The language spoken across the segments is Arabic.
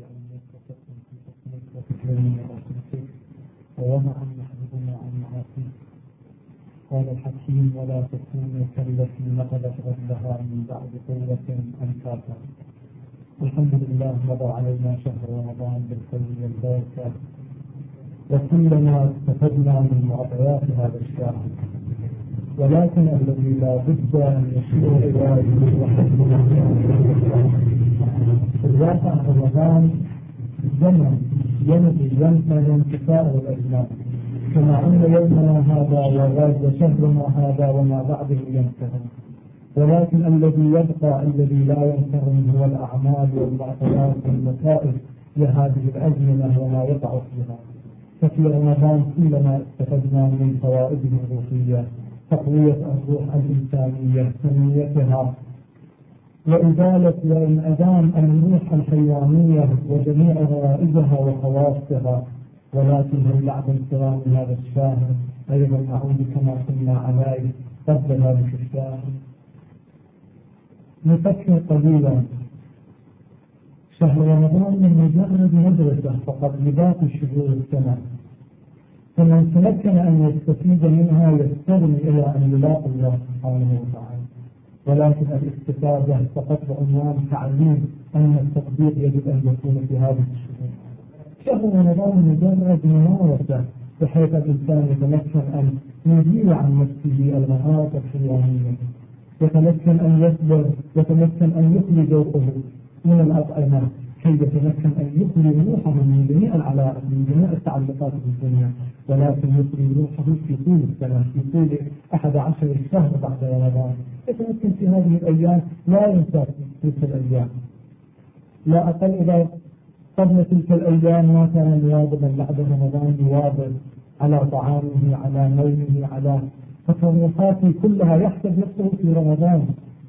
أن يتقكم في حكمك وتكريمك ورحمتك ووضع محبوبنا عن معاصيك. قال الحكيم: ولا تكونوا كالتي نقضت غزلها من بعد قوة أنفاسا. الحمد لله مضى علينا شهر رمضان بالخير والبركة، وكلنا استفدنا من معطيات هذا الشهر، ولكن الذي لا بد أن يشير إليه وحسبنا في الواقع رمضان زمن ينتهي انتفاء الأزمان، كما أن يومنا هذا وشهرنا هذا وما بعده ينتهي، ولكن الذي يبقى الذي لا ينتهي هو الأعمال والمعطيات والمصائب لهذه الأزمنة وما يقع فيها. ففي رمضان كلما استفدنا من فوائده الروحية، تقوية الروح الإنسانية، تنميتها وإزالة وانعدام الروح الحيوانية وجميع غرائزها وخواصها. ولكن بعد انصرام هذا الشهر أيضا نعود كما كنا عليه قبل ذلك الشهر. نفكر قليلا، شهر رمضان من مجرد مدرسة فقط لباقي شهور السنة، فمن تمكن أن يستفيد منها يستغني إلى أن يلاقي الله سبحانه وتعالى. ولكن الاستفادة فقط بعنوان تعليم أن التطبيق يجب أن يكون في هذه الشهور. شهر رمضان مجرد ممارسة بحيث الإنسان يتمكن أن يزيل عن نفسه المهارات الحيوانية، يتمكن أن يصبر، يتمكن أن يخلي ذوقه من الأطعمة كي يتمكن أن يخلي روحه من جميع العلائق من جميع التعلقات في الدنيا، ولكن يخلي روحه في طول السنة، في طول 11 شهر بعد رمضان. يتمكن في هذه الأيام لا ينسى تلك الأيام، لا أقل إذا قبل تلك الأيام ما كان مواظبا بعد رمضان يواظب على طعامه، على نومه، على تصرفاته كلها، يحسب نفسه في رمضان.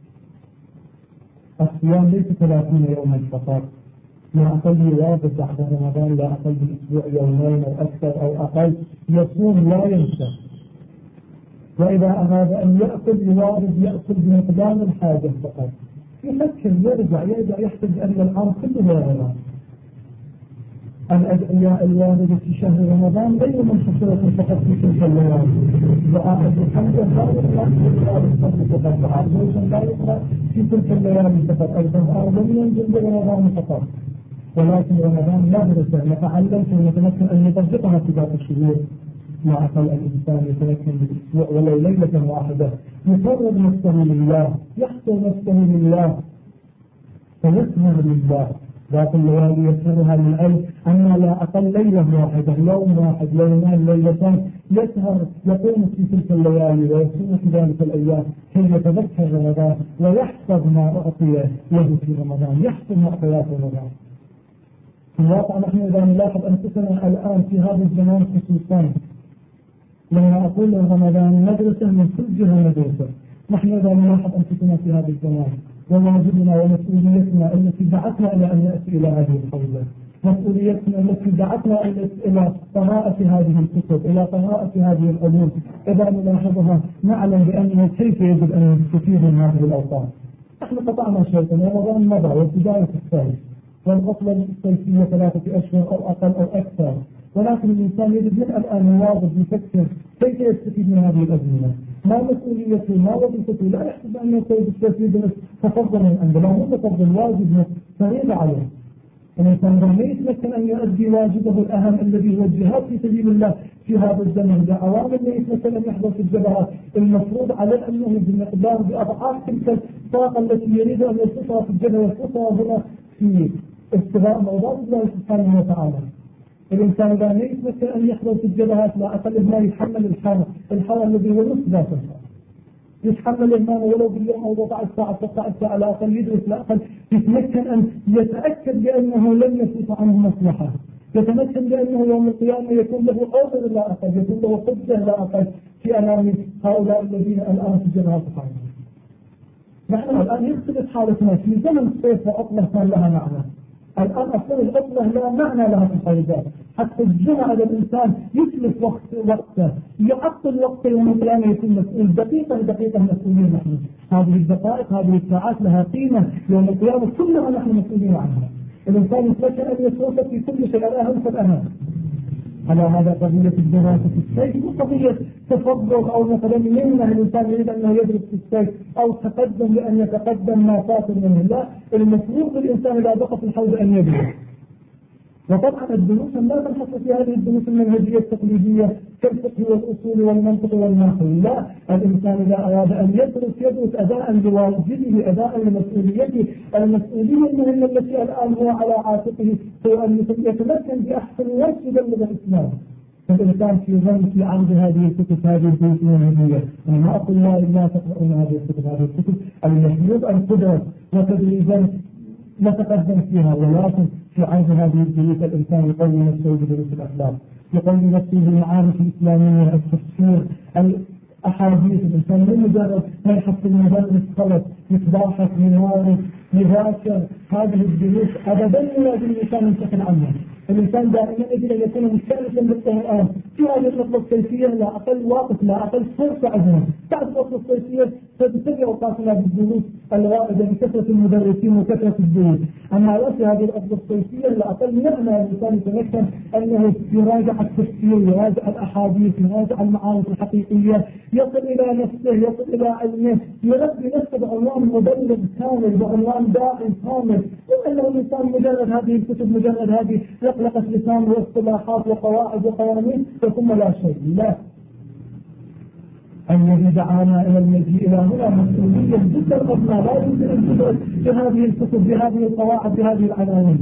الصيام ليس 30 يوما فقط، لا أقل يواظب بعد رمضان، لا أقل بالأسبوع يومين أو أكثر أو أقل، يصوم لا ينسى. وإذا أراد أن يأكل يواظب يأكل بمقدار الحاجة فقط، يفكر يرجع يحسب أن العام كله رمضان. الأدعياء الواردة في شهر رمضان غير منحصرة فقط في تلك الليالي. دعاء الحمد لا يقرأ في تلك الليالي فقط، القرآن لم ينزل برمضان فقط، ولكن رمضان مدرسة نتعلم ونتمكن أن نطبقها في باقي الشهور. مع أقل الإنسان يتمكن بالأسبوع ولو ليلة واحدة يفرغ نفسه لله، يحصر نفسه لله فيسهر لله. ذات الليالي يسهرها للعلم، أما لا أقل ليلة واحدة، يوم واحد، يومين، ليلتان، يسهر يقوم في تلك الليالي ويصوم في ذلك الأيام كي يتذكر رمضان ويحفظ ما أعطي له في رمضان، يحفظ معطيات رمضان. في الواقع نحن إذا نلاحظ أنفسنا الآن في هذا الزمان خصوصا، لما أقول رمضان مدرسة من كل جهة مدرسة، نحن إذا نلاحظ أنفسنا في هذا الزمان وواجبنا ومسؤوليتنا التي دعتنا إلى أن نأتي إلى هذه الحوزة، مسؤوليتنا التي دعتنا إلى قراءة هذه الكتب، إلى قراءة هذه العلوم، إذا نلاحظها نعلم بأنه كيف يجب أن نستفيد من هذه الأوقات. نحن قطعنا شيئا، رمضان مضى والبداية الثالث والعطلة الصيفية 3 أشهر أو أقل أو أكثر، ولكن الإنسان يجب من الآن يواظب يفكر كيف يستفيد من هذه الأزمنة، ما مسؤوليته، ما وظيفته، لا يحسب أن يكون بالتفيد تفضل من عنده، لا هو تفضل واجب فريضة عليه. الإنسان ما يتمكن أن يؤدي واجبه الأهم الذي هو الجهاد في سبيل الله في هذا الزمن، بعوامل لا يتمكن أن يحضر في الجبهات المفروض على أنه بمقدار بأضعاف تلك الطاقة التي يريد أن يصفها في الجبهة يصفها هنا في ابتغاء مرضات الله سبحانه وتعالى. الإنسان إذا ما يتمكن أن يحضر في الجبهات لا أقل ما يتحمل الحر الذي هو نصف ذات الحر، يتحمل المال ولو باليوم أو 14 ساعة 16 ساعة لا أقل، يدرس لا أقل، يتمكن أن يتأكد بأنه لن يفوت عنه مصلحة، يتمكن بأنه يوم القيامة يكون له عذر لا أقل، يكون له حجة لا أقل في أمام هؤلاء الذين الآن في جبهات الحرب. نحن الآن يختلف حالتنا في زمن الصيف وعطلة كان لها معنى، الآن أصلا العطلة لا معنى لها في الحياة، حتى الجمعة على الإنسان يتلف وقته، يعطل وقته يوم القيامة يكون مسؤول دقيقة مسؤولين نحن. هذه الدقائق هذه الساعات لها قيمة يوم القيامة كلها نحن مسؤولين عنها. الإنسان يتمكن أن يتوفق في كل شيء الأهم فالأهم. على هذا قضية الدراسة في السيف وقضية تفضل أو مثلا منه الإنسان يريد أنه يدرس في السيف أو تقدم لأن يتقدم ما فات منه. لا، المفروض الإنسان إذا بقى في الحوض أن يدرس. وطبعا الدروس لا تنحصر في هذه الدروس المنهجية التقليدية كالفقه والأصول والمنطق والنحو. لا، الإنسان إذا أراد أن يدرس أداء لواجبه، أداء لمسؤوليته. المسؤولية المهمة التي الآن هو على عاتقه هو أن يتمكن بأحسن وجه يبلغ الإسلام. فالإنسان في ظن في عرض هذه الكتب، هذه الدروس المنهجية، أنا ما أقول لا إلا تقرؤون هذه الكتب المفروض أن تدرس وتدريجا نتقدم فيها، ولكن في عرض هذه الدروس الإنسان يقوي نفسه بدروس الأخلاق، يقوي نفسه بالمعارف الإسلامية، التفسير، الأحاديث. الإنسان من مجرد ما يحصل مدرس خلط يتباحث يمارس يذاكر هذه الدروس أبدا لا يجب الإنسان ينتقل عنها. الإنسان دائما يجب أن يكون مستأنسا بالقرآن في هذه الفترة الصيفية، لا أقل وقت لا أقل فرصة عندنا. بعد الفترة الصيفية ستتبع أوقاتنا بالدروس الرائدة بكثرة المدرسين وكثرة الدروس. أما لا في هذه الفترة الصيفية لا أقل نعمة الإنسان يتمكن أنه يراجع التفسير، يراجع الأحاديث، يراجع المعارف الحقيقية، يصل إلى نفسه، يصل إلى علمه، يربي نفسه بعنوان مبلغ كامل، بعنوان داعم كامل. وأنه الإنسان مجرد هذه الكتب، مجرد هذه لقلقة لسان واصطلاحات وقواعد وقوانين ثم لا شيء. لا، الذي دعانا إلى المجيء إلى هنا مسؤولية جدا قدنا، لا يمكن أن تدرس بهذه الكتب، بهذه القواعد، بهذه العناوين.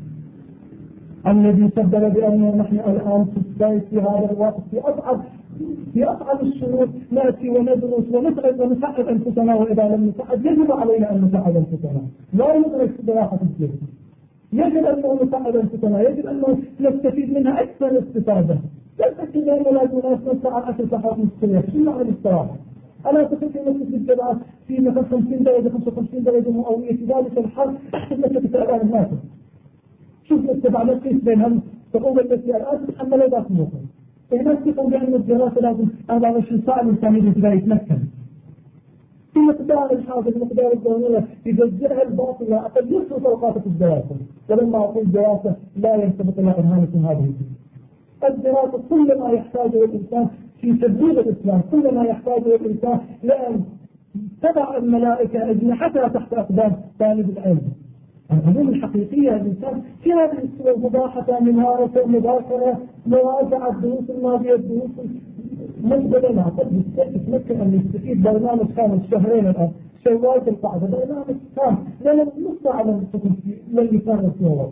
الذي سبب بأننا نحن الآن في السيف في هذا الوقت في أصعب الشروط نأتي وندرس ونسعد ونسعد أنفسنا، وإذا لم نسعد يجب علينا أن نسعد أنفسنا. لا يدرك دراسة الجسم، يجب أن نسعد أنفسنا، يجب أن نستفيد منها أكثر استفادة. لا تكفي أن لا تناس نسعى 10 ساعات مستريح. شو معنى الاستراحة؟ أنا تفكر نفسك بالجرعة في مثلا 50 درجة 55 درجة مئوية في ذلك الحر، أحسن لك تتابع الناس. شوف الاتباع نقيس بينهم تقوم التي الآن تتحمل ذات موقع. الناس تقول بأن الدراسة لازم 24 ساعة الإنسان يتمكن. في مقدار الحاجة، في مقدار الضرورة يجزئها الباطل أقل يصرف أوقات في الدراسة. ولما أقول دراسة لا يرتبط إلى إرهانة هذه الدراسة. كل ما يحتاجه الإنسان في تبليغ الإسلام، كل ما يحتاجه الإنسان لأن تضع الملائكة أجنحتها تحت أقدام طالب العلم. العلوم الحقيقية الإنسان في هذه الصور مباحثة، ممارسة، مذاكرة، مراجعة الدروس الماضية، الدروس المقبلة. نعتقد يتمكن أن يستفيد برنامج كامل شهرين الآن، شوال القاعدة برنامج كامل لأن نص على الحكم الذي كان الصور.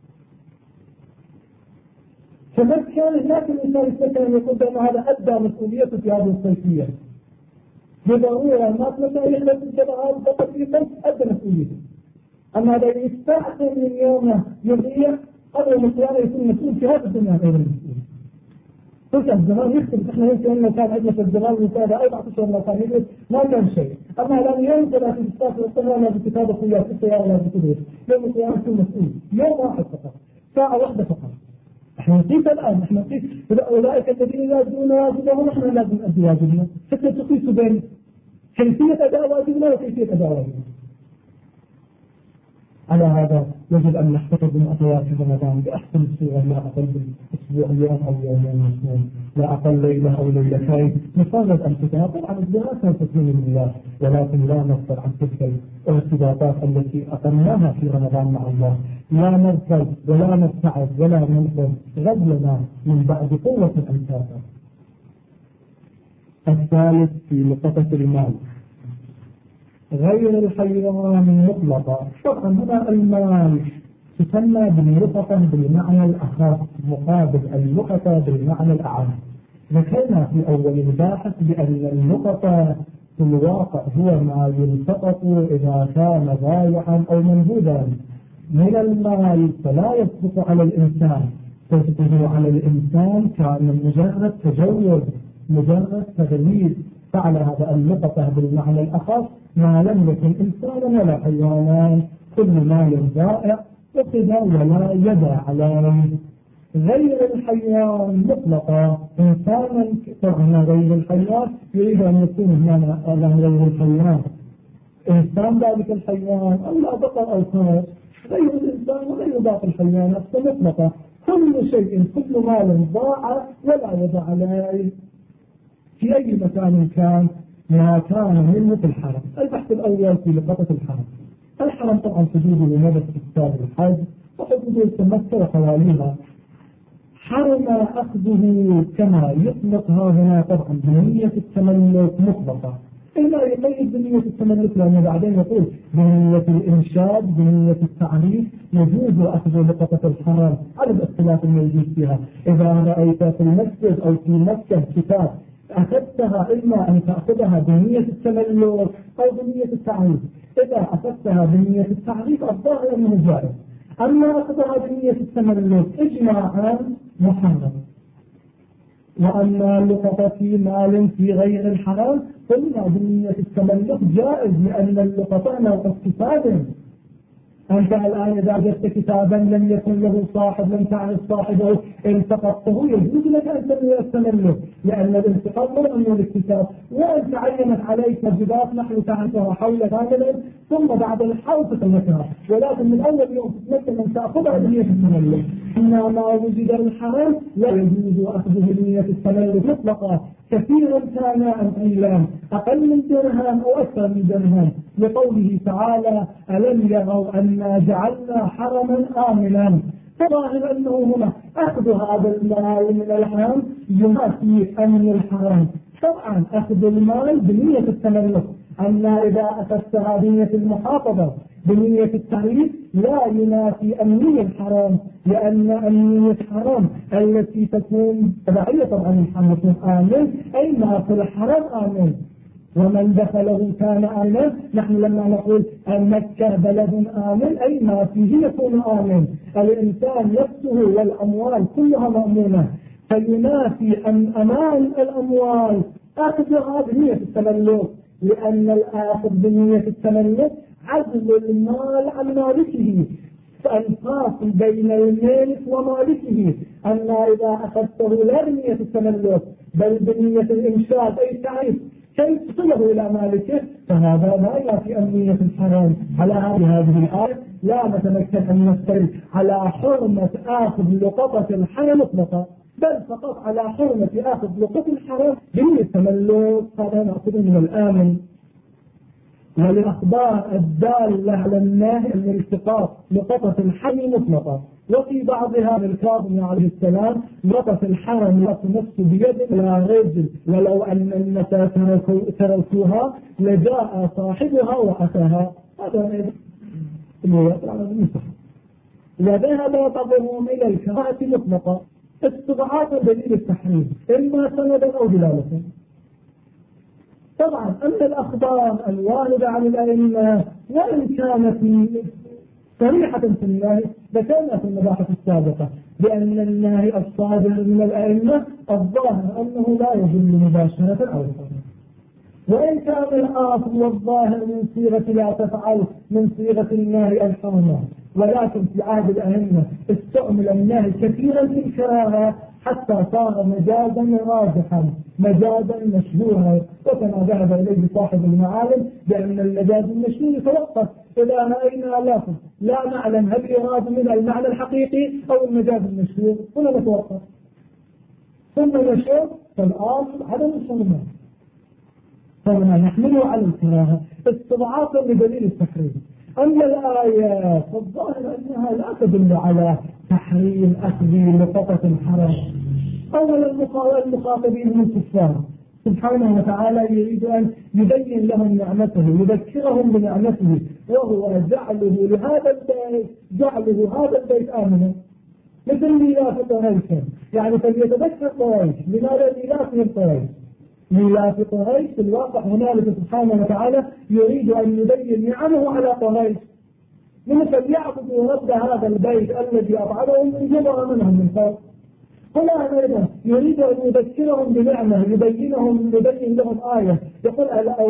فمكان هناك الإنسان يتمكن أن يقول بأن هذا أدى مسؤوليته في هذه الصيفية. بضرورة الناس مثلا يحدث الجماعات فقط في صيف أدى مسؤوليته. أما هذا يستعصي من يومه يضيع قبل القيامة يكون مسؤول في هذا الدنيا غير المسؤول. قلت الزمان يختلف. احنا يمكن أنه كان عندنا في الزمان مثال 4 أشهر ما كان يدرس ما كان شيء. أما الآن يوم 30 ساعة والقمر لا بكتابة خيار السيارة لا بكتابة يوم القيامة يكون مسؤول يوم واحد فقط، ساعة واحدة فقط. احنا نقيس الآن، احنا نقيس أولئك الذين يجدون واجبهم، نحن لازم نؤدي واجبنا حتى تقيسوا بين كيفية أداء واجبنا وكيفية أداء واجبنا. على هذا يجب أن نحتفظ بمعطيات رمضان بأحسن الصورة، لا أقل بالأسبوع يوم أو يومين واثنين، لا أقل ليلة أو ليلتين، نفرد أنفسنا. طبعا الدراسة تكون لله، ولكن لا نفصل عن تلك الارتباطات التي أقمناها في رمضان مع الله. لا نركض ولا نبتعد ولا ننقذ غزلنا من بعد قوة أنفاسا. الثالث في لقطة المال غير الحيوان مطلقا. طبعا هنا المال تسمى باللقطة بالمعنى الأخص مقابل اللقطة بالمعنى الأعم. ذكرنا في أول الباحث بأن اللقطة في الواقع هو ما يلتقط إذا كان ضائعا أو منبوذا من المال، فلا يسقط على الإنسان، تسقط على الإنسان كان مجرد تجوز، مجرد تغليب. فعلى هذا اللقطة بالمعنى الأخص ما لم يكن إنسانا ولا حيوانا، كل مال ضائع وكذا ولا يدع عليه. غير الحيوان مطلقا إنسانا طبعا غير الحيوان يريد أن يكون هنا غير الحيوان إنسان ذلك الحيوان أو لا بقر أو كرس غير الإنسان وغير باقي الحيوانات مطلقة. كل شيء كل مال ضاع ولا يضع عليه في أي مكان كان ما كان منه في الحرم. البحث الأول في لقطة الحرم. الحرم طبعا حدوده نبت في كتاب الحج وحدوده مكة وحواليها. حرم أخذه كما يطلقها هنا طبعا بنية التملك مطلقة، إلا يقيد بنية التملك لأنه بعدين يقول بنية الإنشاد بنية التعريف يجوز أخذ لقطة الحرم على الاختلاف الموجود فيها. إذا رأيت في المسجد أو في مكة كتاب أخذتها إما أن تأخذها بنية التملك أو بنية التعريف. إذا أخذتها بنية التعريف الظاهر أنه جائز، أما أخذها بنية التملك إجماعا محرم. وأما اللقطة في مال في غير الحرام قلنا بنية التملك جائز، لأن اللقطة نوع اقتصاد. أنت الآن إذا وجدت كتابا لم يكن له صاحب لم تعرف صاحبه التقطته يجوز لك أن تنوي التملك، لأن الانتقاط لا يمنع الكتاب، وأن تعينت عليك واجبات نحن تعرفها حول كاملا ثم بعد الحول تتمكنها، ولكن من أول يوم تتمكن أن تأخذها بنية التملك. إنما ما وجد الحرام لا يجوز أخذه بنية التملك مطلقا، كثيرا كان أم قليلا، أقل من درهم أو أكثر من درهم، لقوله تعالى ألم يروا أنا جعلنا حرما آمنا. فظاهر أنه هنا أخذ هذا المال من الحرام ينافي أمن الحرام. طبعا أخذ المال بنية التملك، أما إذا أخذتها بنية المحافظة بنية التعريف لا ينافي أمنية الحرام، لأن أمنية الحرام التي تكون تبعية طبعا الحرام يكون آمن، أي ما في الحرام آمن ومن دخله كان آمن. نحن لما نقول أن مكة بلد آمن أي ما فيه يكون آمن، الإنسان نفسه والأموال كلها مأمونة، فينافي أن أمان الأموال أخذها بنية التملك، لأن الآخذ بنية التملك عزل المال عن مالكه، فالفاصل بين المالك ومالكه. أما إذا أخذته لا بنية التملك بل بنية الإنشاء أي تعريف كيف تصله إلى مالكه، فهذا لا يأتي أمنية الحرام. على هذه الآية لا نتمكن أن نستدل على حرمة آخذ لقطة الحرام مطلقة، بل فقط على حرمة آخذ لقطة الحرام بنية التملك. هذا نأخذه من الآمن. وللأخبار الدالة على النهي من التقاط لقطة الحرم مطلقة. وفي بعضها للكاظم عليه السلام لقطة الحرم لا تمس بيد ولا رجل، ولو أن النساء تركوها لجاء صاحبها وأخذها. هذا وذهب بعضهم إلى الكراهة مطلقة استضعاف دليل التحريم إما سندا أو دلالة. طبعا أن الأخبار الواردة عن الأئمة وإن كانت صريحة في النهي ذكرنا في المباحث السابقة بأن النهي الصادر من الأئمة الظاهر أنه لا يدل مباشرة أو صريحة، وإن كان الآخر والظاهر من صيغة لا تفعل من صيغة النهي الحرمة، ولكن في عهد الأئمة استعمل النهي كثيرا في الكراهة حتى صار مجازا راجحا مجازا مشهورا، وكما ذهب إليه صاحب المعالم بأن المجاز المشهور يتوقف إذا رأينا لفظ لا نعلم هل يراد منها المعنى الحقيقي أو المجاز المشهور ولا نتوقف، ثم نشوف فالآخر عدم الحرمة، فهنا نحمله على الكراهة استضعافا لدليل التحريم. أما الآيات فالظاهر أنها لا تدل على تحريم أخذ لقطة الحرام. أولا المخاطبين من الكفار سبحانه وتعالى يريد أن يبين لهم نعمته يذكرهم بنعمته، وهو جعله هذا البيت آمنا مثل ميلاف قريش. يعني فليتذكر قريش. لماذا ميلافهم قريش؟ ميلاف قريش في الواقع هنالك سبحانه وتعالى يريد أن يبين نعمه على قريش، مثل يعبدوا رب هذا البيت الذي أطعمهم من جبر منهم من فوق. فلا أيضا يريد أن يذكرهم بنعمه يبين لهم آية، يقول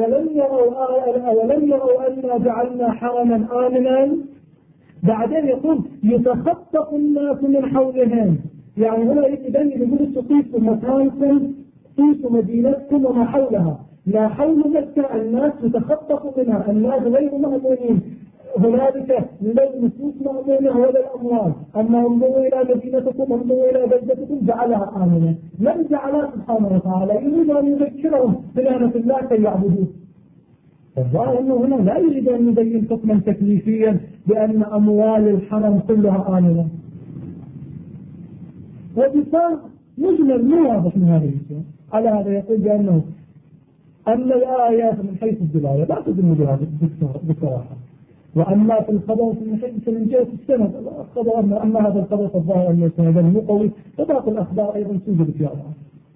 أولم يروا أنا جعلنا حرما آمنا. بعدين يقول يتخطف الناس من حولهم، يعني هنا يبين يقول تقيسوا مكانكم قيسوا مدينتكم وما حولها، ما حول مكة الناس يتخطف منها، الناس غير مأمونين هنالك للنفوس مأمونة ولا الأموال، أما انظروا إلى مدينتكم انظروا إلى بلدتكم جعلها آمنة. لم جعلها سبحانه وتعالى يريد أن يذكرهم بنعمة الله كي يعبدوه. الظاهر أنه هنا لا يريد أن يبين حكما تكليفيا بأن أموال الحرم كلها آمنة، وبصار مجمل مو واضح من هذا الشيء. على هذا يقول بأنه أن الآيات من حيث الدلالة لا تدل بهذا بصراحة، وأما في الخبر من جهة السند الخبر أما هذا الخبر الظاهر أن السند مو قوي، فباقي الأخبار أيضا توجد في هذا.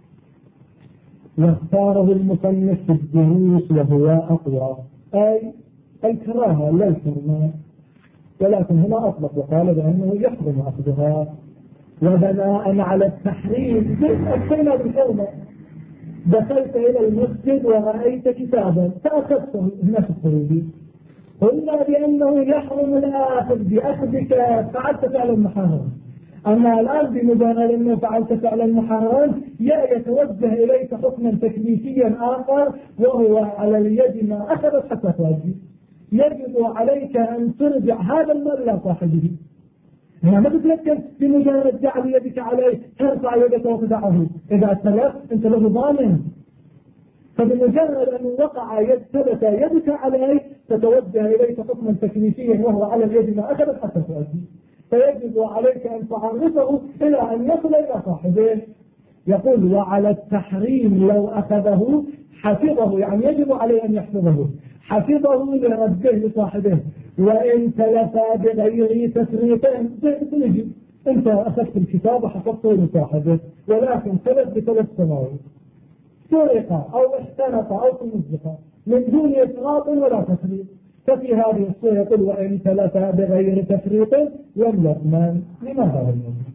واختاره المصنف في الدروس وهو أقوى، أي الكراهة لا الحرمة، ولكن هنا أطلق وقال بأنه يحرم أخذها. وبناء على التحريم أتينا بالحرمة، دخلت إلى المسجد ورأيت كتابا فأخذته هنا في الطريق، قلنا بأنه يحرم الآخذ بأخذك فعلت فعلا محرم. أما الآن بمجرد أنه فعلت فعلا محرم يتوجه إليك حكما تكليفيا آخر، وهو على اليد ما أخذت حتى تؤدي. يجب عليك أن ترجع هذا المال إلى صاحبه. ما تتذكر بمجرد جعل يدك عليه ترفع يدك وتدعه، إذا تلف أنت له ضامن. فبمجرد أن وقع ثبت يدك عليه تتوجه إليك حكما تكليفيا وهو على اليد ما أخذت حتى تؤدي، فيجب عليك أن تعرفه إلى أن يصل إلى صاحبه. يقول وعلى التحريم لو أخذه حفظه، يعني يجب عليه أن يحفظه، حفظه لرده لصاحبه. وإن تلف بغير تفريط تنجي أنت أخذت الكتاب وحفظته لصاحبه، ولكن تلف بثلاث سنوات، سرق أو احتنق أو تمزق من دون إفراط ولا تفريط، ففي هذه الصورة يقول وإن تلف بغير تفريط لم يضمن. لماذا لم يضمن؟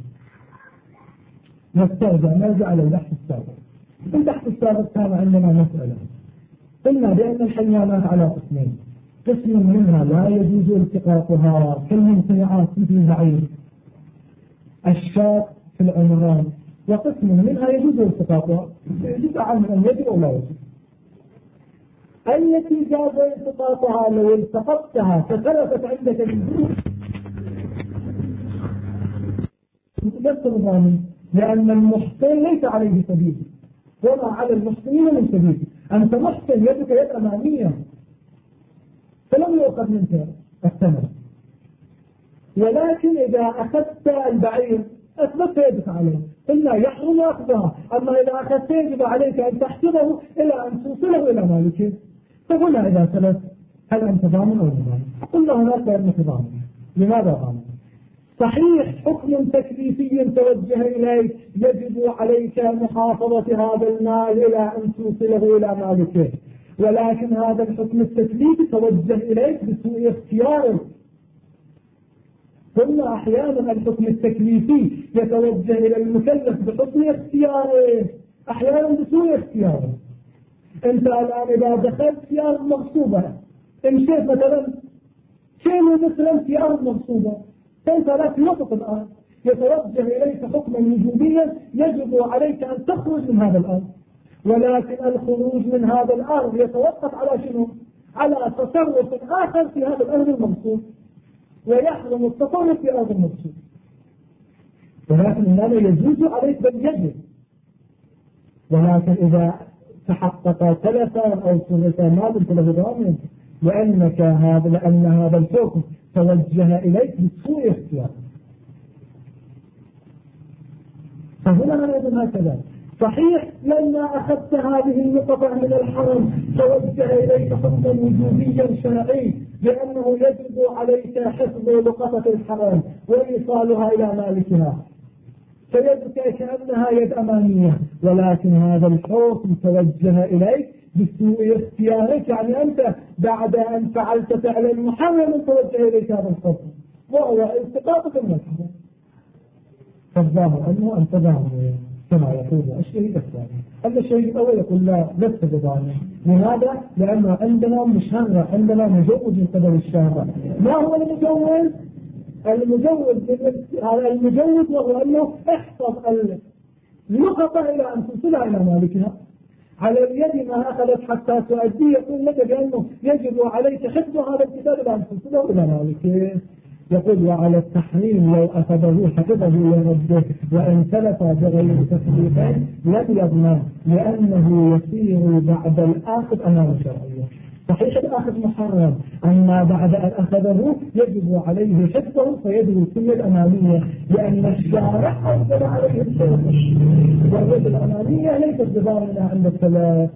نرجع إلى البحث السابق. في البحث السابق كان عندنا مسألة، قلنا بأن الحيوانات على قسمين، قسم منها لا يجوز التقاطها كالمنقطعات مثل البعير، الشاة في العمران، وقسم منها يجوز التقاطها يجوز عن أن يجب أو لا يجب. التي جاز التقاطها لو التقطتها فتلفت عندك من دون لأن المحسن ليس عليه سبيل وما على المحسنين من سبيل. أنت محسن يدك يد أمامية فلم يؤخذ منك الثمن، ولكن إذا أخذت البعير أثبت يدك عليه إلا يحرم أخذها. أما إذا أخذت يجب عليك أن تحسبه إلى أن توصله إلى مالكه. فقلنا إذا ثلاث هل أنت ضامن أو ضامن؟ قلنا هناك أنك ضامن. لماذا ضامن؟ صحيح حكم تكليفي توجه إليك يجب عليك محافظة هذا المال إلى أن توصله إلى مالكه، ولكن هذا الحكم التكليفي توجه إليك بسوء اختيارك. قلنا أحيانا الحكم التكليفي يتوجه إلى المكلف بحسن اختياره، أحيانا بسوء اختياره. أنت الآن إذا دخلت في أرض مغصوبة امشيت مثلا كيلو مثلا في أرض مغصوبة، فأنت لا في وسط الأرض يتوجه إليك حكما وجوديا يجب عليك أن تخرج من هذا الأرض، ولكن الخروج من هذا الأرض يتوقف على شنو؟ على تصرف آخر في هذا الأرض المغصوب، ويحرم التصرف في أرض المغصوب. ولكن هذا يجوز عليك بل يجب، ولكن إذا تحقق تلفا أو ثلثا ما بنت له ضامن لأن هذا الحكم توجه إليك بسوء اختيار. فهنا أيضا هكذا صحيح لما أخذت هذه النقطة من الحرم توجه إليك حكما وجوديا شرعي لأنه يجب عليك حفظ لقطة الحرم وإيصالها إلى مالكها، فيدك كأنها يد أمامية، ولكن هذا الحكم توجه إليك بسوء اختيارك، يعني أنت بعد أن فعلت فعلا محرما توجه إليك هذا الحكم وهو التقاطك من الحرم. فالظاهر أنه أنت ضامن كما يقول الشهيد الثاني. هذا الشهيد الأول يقول لا لست بضامن. لماذا؟ لأنه عندنا مشرع، عندنا مجوز من قبل الشارع. ما هو المجوز؟ المجوز وهو أنه احفظ اللقطة إلى أن توصلها إلى مالكها. على اليد ما أخذت حتى تؤدي، يقول لك بأنه يجب عليك حفظ هذا الكتاب الآن تنسله إلى ذلك. يقول وعلى التحريم لو أخذه حفظه لرده وإن تلف بغير تفريقين لم يضمن، لأنه يصير بعد الآخذ أمام شرعية. صحيح الآخذ محرم، أما بعد أن أخذه يجب عليه حفظه فيده السنة الأمامية، لأن الشارع أنزل عليه الشرع، واليد الأمامية ليست بضامنة عند الثلاث.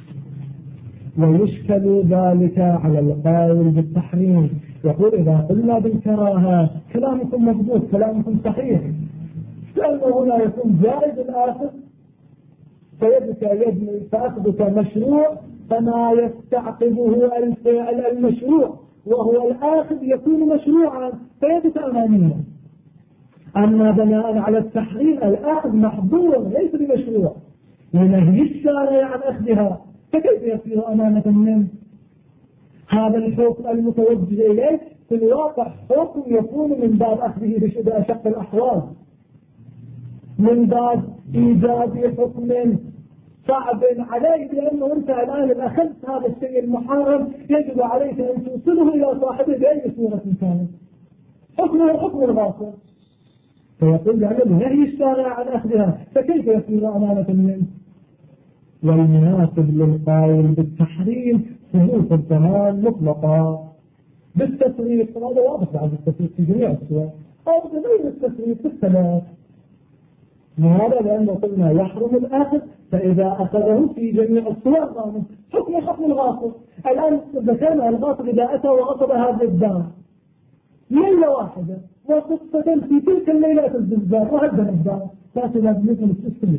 ويشكل ذلك على القائل بالتحريم. يقول إذا قلنا بالكراهة كلامكم مضبوط، كلامكم صحيح، لأنه هنا يكون جائز الآخذ فيدك يد فأخذك مشروع، فما يستعقبه المشروع وهو الآخذ يكون مشروعا فيدك أمامية. أما بناء على التحريم الآخذ محظور ليس بمشروع، لنهي الشارع عن أخذها، فكيف يصير أمانة منه؟ هذا الحكم المتوجه إليه في الواقع حكم يكون من باب أخذه بأشق الأحوال، من باب إيجاد حكم صعب عليك، لأنه أنت الآن أخذت هذا الشيء المحرم يجب عليك أن توصله إلى صاحبه بأي صورة كانت، حكمه حكم الغاصب. فيقول لأنه نهي الشارع عن أخذها، فكيف يصير أمانة منه؟ والمناسب للقائل بالتحريم ثبوت الضمان مطلقا بالتفريق، هذا واضح بعد التفريق في جميع الصور، أو بغير التفريق في الثلاث. لماذا؟ لأنه قلنا يحرم الآخذ، فإذا أخذه في جميع الصور ضامن، حكم الغاصب. الآن ذكرنا الغاصب إذا أتى وغصب هذا الدار ليلة واحدة وصدفة في تلك الليلة الزلزال وهدم الدار، فأتى لازم نسلم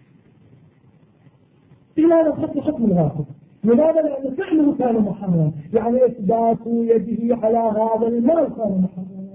إلى أن حكم الغاصب. لماذا؟ لأن فعله كان محرم، يعني إثبات يده على هذا المال كان محرم،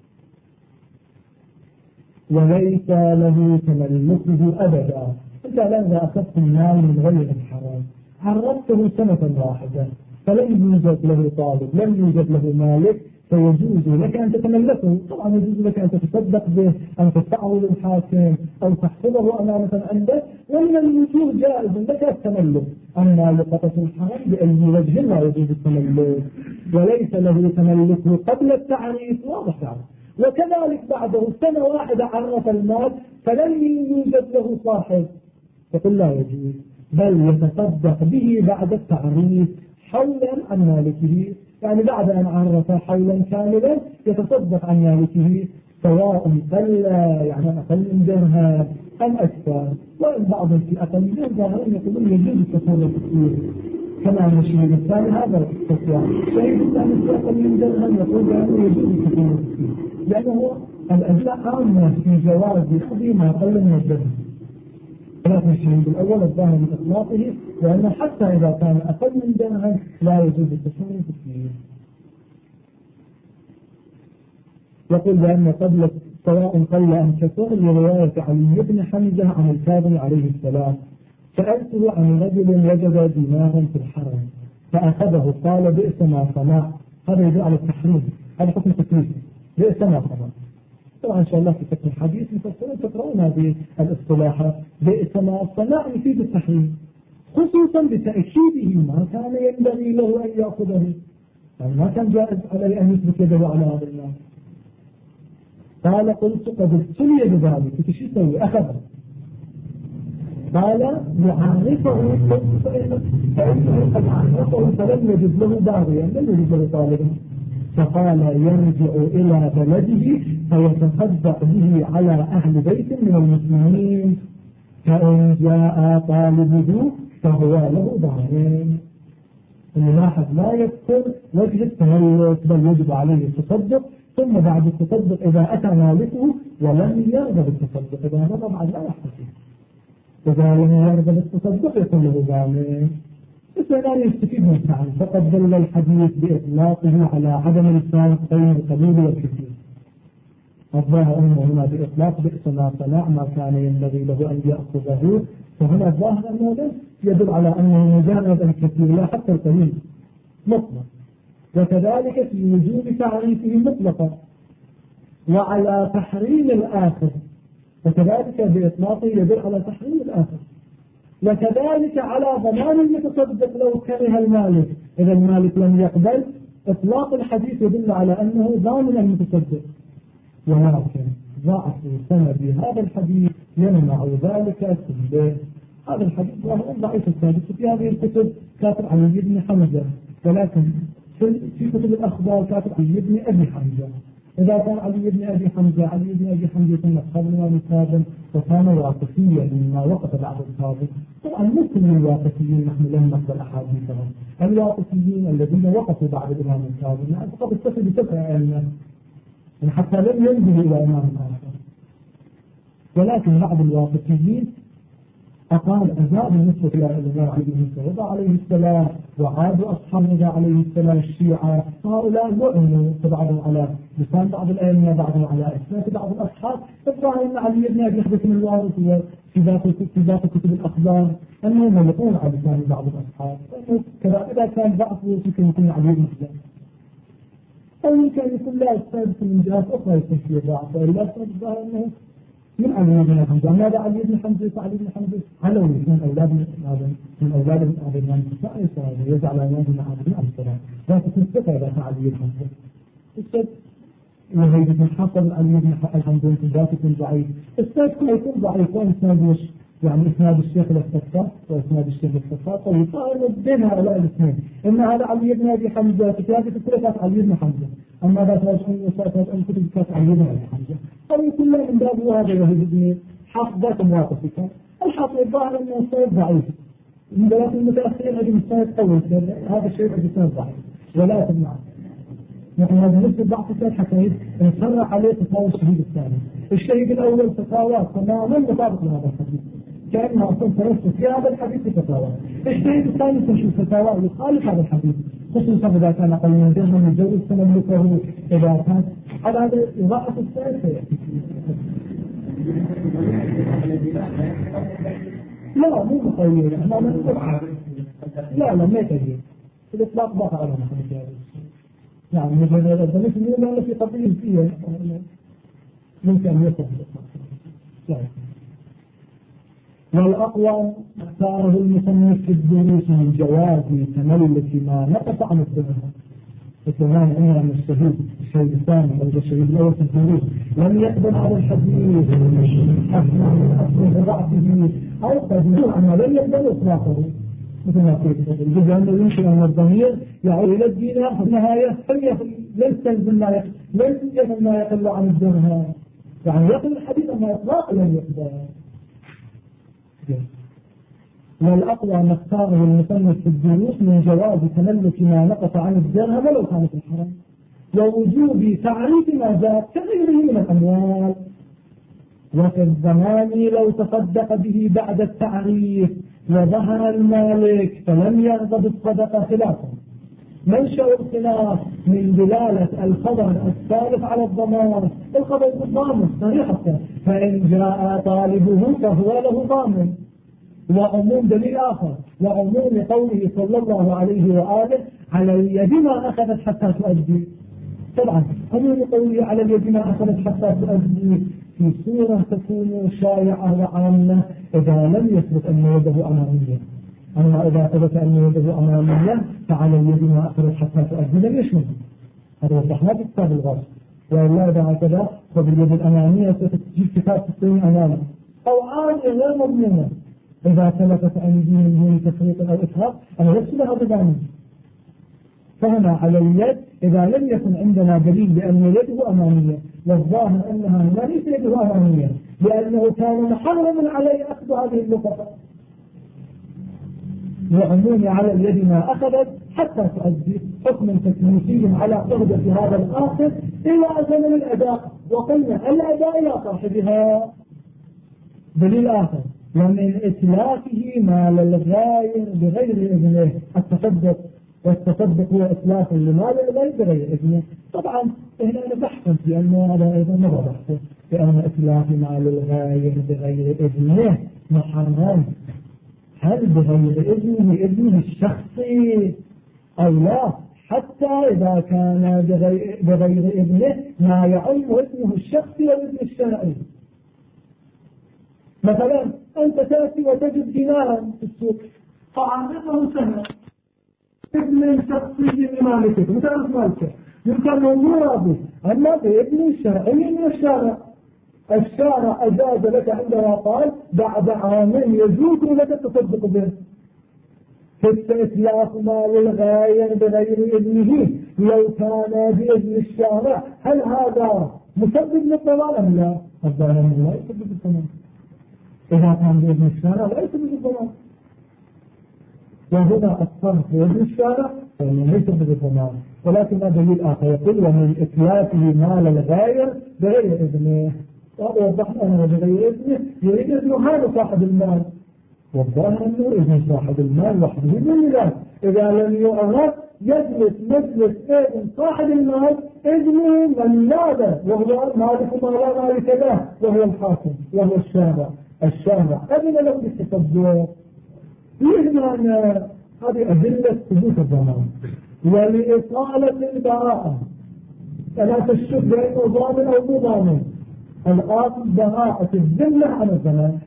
وليس له تملكه أبدا. أنت إذا أخذت المال من غير الحرام عرضته سنة واحدة فلم يوجد له طالب، لم يوجد له مالك، فيجوز لك أن تتملكه. طبعا يجوز لك أن تتصدق به، أن تدفعه للحاكم، أو تحفظه أمانة عندك، ومن الوجوه جائز لك التملك. أما لقطة الحرام بأي وجه لا يجوز التملك، وليس له تملكه قبل التعريف، واضح يعني. وكذلك بعده سنة واحدة عرف المال فلم يوجد له صاحب، فقل لا يجوز، بل يتصدق به بعد التعريف حولا عن مالكه، يعني بعد أن عرف حولا كاملا يتصدق عن مالكه، سواء قل يعني أقل من درهم أم أكثر. وإن بعضهم في أقل من درهم يقولون يجوز التصرف فيه، كما أن الشهيد الثاني هذا التصرف، الشهيد الثاني في أقل من درهم يقول بأنه يجوز التصرف فيه، لأنه الأجزاء عامة في جواز أخذ ما قل من الدرهم. ولكن الشهيد الأول الظاهر من إطلاقه، لأنه حتى إذا كان أقل من درهم لا يجوز التصرف فيه. يقول بأن قبل سواء قل أم كثر لرواية علي بن حمزة عن الكاظم عليه السلام: سألته عن رجل وجد دينارا في الحرم فأخذه قال بئس ما صنع. هذا يدل على التحريم، هذا حكم تكليفي، بئس ما صنع. طبعا إن شاء الله في فقه الحديث تقرؤون هذه الاصطلاحات. بئس ما صنع يفيد التحريم، خصوصا بتأكيده ما كان ينبغي له أن يأخذه، يعني ما كان جائز عليه أن يثبت يده على هذا المال. قال قلت قد ابتلي بذلك، ايش يسوي؟ أخذه. قال يعرفه، فإنه قد عرفه فلم يجد له باغيا، لم يجد له طالبا، فقال يرجع إلى بلده فيتصدق به على أهل بيت من المسلمين، فإن جاء طالبه فهو له ضامن. الملاحظ لا يذكر وجه التملك، بل يجب عليه التصدق، ثم بعد التصدق إذا أتى مالكه ولم يرضى بالتصدق، إذا رضى بعد لا يحتسب، إذا لم يرضى بالتصدق يكون له ضامن. بس لا يستفيد من فعل، فقد دل الحديث بإطلاقه على عدم الفارق بين القليل والكثير. الظاهر أنه هنا بإطلاق بئس ما صنع ما كان ينبغي له أن يأخذه، فهنا الظاهر أنه يدل على أنه مجرد الكثير لا حتى القليل مطلق، وكذلك في وجود تعريفه مطلقا، وعلى تحريم الآخر، وكذلك بإطلاقه يدل على تحريم الآخر، وكذلك على ضمان المتصدق لو كره المالك. إذا المالك لم يقبل إطلاق الحديث يدل على أنه ضامن المتصدق، ولكن ضعف سند هذا الحديث يمنع ذلك كله. هذا الحديث وهو ضعيف الثابت في هذه الكتب كاتب علي بن حمزة، ولكن في كتب الأخبار كاتب علي بن أبي حمزة. إذا كان علي بن أبي حمزة كان أصحاب الإمام الكاظم وكان واقفيا مما وقف بعد الكاظم. طبعا مو كل الواقفيين نحن لم نقبل أحاديثهم، الواقفيين الذين وقفوا بعد الإمام الكاظم يعني فقط اتصل بسبع أئمة حتى لم ينزلوا إلى إمام آخر. ولكن بعض الواقفيين أقال أزاد النسبة إلى الإمام علي بن رضا عليه السلام، وعادوا أصحاب رضا عليه السلام الشيعة. هؤلاء لعنوا بعضهم على لسان بعض الأئمة، بعضهم على أسماء بعض الأصحاب. الظاهر أن علي بن أبي حمزة من الوارث في ذات كتب الأخبار أنهم يلقون على لسان بعض الأصحاب، كذا إذا كان ضعفه يمكن يكون علي بن حمزة، أو يمكن يكون لا يستهدف من جهات أخرى يكون فيه ضعف، وإلا الظاهر أنه من علي بن حمزة. ماذا علي بن حمزة؟ علي بن حمزة علوي من أولاد الإمام الكاظم يجعل أولاد علي بن لكن الثقة إذا كان علي بن حمزة السد وهيد بن حصل علي بن حمزة في ذات ضعيف. السد كله يكون ضعيف، وإسناد يعني إسناد الشيخ الخطاب وإسناد الشيخ الخطاب طيب بين هؤلاء الاثنين. إن هذا علي بن أبي حمزة في هذه الكتب علي بن حمزة، أما ذات وسائل الكتب كانت علي بن أبي حمزة. طيب كله من باب هذا يهيد بن حافظة مواقفك. الحافظ الظاهر أنه السند ضعيف من بلاد المتأخرين أجل السند قوي، هذا الشيء أجل السند ضعيف. ولكن نحن هذا نفس الضعف الثاني حتى نصرح عليه تساوي الشهيد الثاني. الشهيد الأول تساوات تماما مطابق لهذا الحديث، كأنها أصلا تنفس في هذا الحديث تساوات. الشهيد الثاني تنشوف تساوات يخالف هذا الحديث، خصوصا إذا كان أقل من درهم يجوز تملكه، إذا كان على هذا إضاعة الثالث سيأتي. لا مو مخير، لا ما يتغير الإطلاق ضاع على محمد يعني مجرد الدمشق اليوم في قضية فيها ممكن أن يصل والأقوى اختاره المصنف في الدروس من جواز تملك ما نقص عن الدرهم. الثمان عمر من الشهيد الثاني أو الشهيد الأول في الدروس لم يقبل على الحديث أسمع من أصل ضعفه أو قد أنه لم يقبل إطلاقه مثل ما قلت الجزء أنه يمكن أن الضمير يعود إلى الدينار في النهاية ليس ما يقل عن الدرهم، يعني يقل الحديث أنه إطلاق لم يقبل. والأقوى أن اختاره المصنف في الدروس من جواز تملك ما نقص عن الدرهم ولو كانت الحرام، ووجوب تعريف ما جاء كغيره من الأموال، وفي الزمان لو تصدق به بعد التعريف وظهر المالك فلم يرغب الصدقة خلافه. منشأ الخلاف من دلالة الخبر الثالث على الضمان، الخبر الضامن صريحة، فإن جاء طالبه فهو له ضامن. وعموم دليل آخر وعموم قوله صلى الله عليه وآله على اليد ما أخذت حتى تؤدي. طبعا عموم قوله على اليد ما أخذت حتى تؤدي في صورة تكون شائعة وعامة إذا لم يثبت أن يده أمامية، أما إذا ثبت أن يده أمامية فعلى اليد ما أخذت حتى تؤدي لم يشمل. هذا وضحنا في كتاب الغرب. وإلا إذا هكذا فباليد الأمامية ستجيب كتاب تسليم أمامه أو عالية غير مضمونة إذا ثبتت أن دين دون تفريط أو إفراط أنا لست لها ضمان. فهنا على اليد إذا لم يكن عندنا دليل بأن يده أمامية، والظاهر أنها ليس يده أمامية لأنه كان محرما عليه أخذ هذه اللقطة، وعموم على اليد ما أخذت حتى تؤدي حكم تكليفي على قربة هذا الآخر إلى زمن الأداء، وقلنا الأداء إلى صاحبها. دليل آخر ومن إتلافه مال الغير بغير إذنه التصدق، والتصدق هو إتلاف لمال الغير بغير إذنه. طبعا هنا بحث في أنه هذا أيضا مضى بحث بأن إتلاف مال الغير بغير إذنه محرم، هل بغير إذنه الشخصي أو لا، حتى إذا كان بغير إذنه ما يعم إذنه الشخصي والإذن الشرعي. مثلا أنت تأتي وتجد جناها في السوق فعرضه سنة ابن شخصي لمالكه مثلا مالكه يمكن موضوع به أما بابن شرعي من الشارع أجاز لك عندما قال بعد عامين يجوز لك التصدق به في إتلاف مال الغاية بغير إذنه لو كان بإذن الشارع هل هذا مسبب للضلال أم لا؟ الضلال لا يسبب الضلال إذا كان بإذن الشارع لا يسبب الضلال وهنا الصرف بإذن الشارع فإنه ليس بالضلال ولكن هذا دليل آخر يقول ومن إتلافه مال الغاية بغير إذنه وهذا يوضح أنه بغير إذنه يريد إذنه هذا صاحب المال والظاهر أنه إذن صاحب المال وحده من ذلك إذا لم يعرف يجلس مجلس إذن صاحب المال إذنه من ماذا وهو مالك ما لا مالك له وهو الحاكم وهو الشارع أذن له بالتصدق لأن هذه أدلة ثبوت الضمان ولإطالة البراءة فلا تشك بأنه ضامن أو مو ضامن الآن براءة الذمة عن الضمان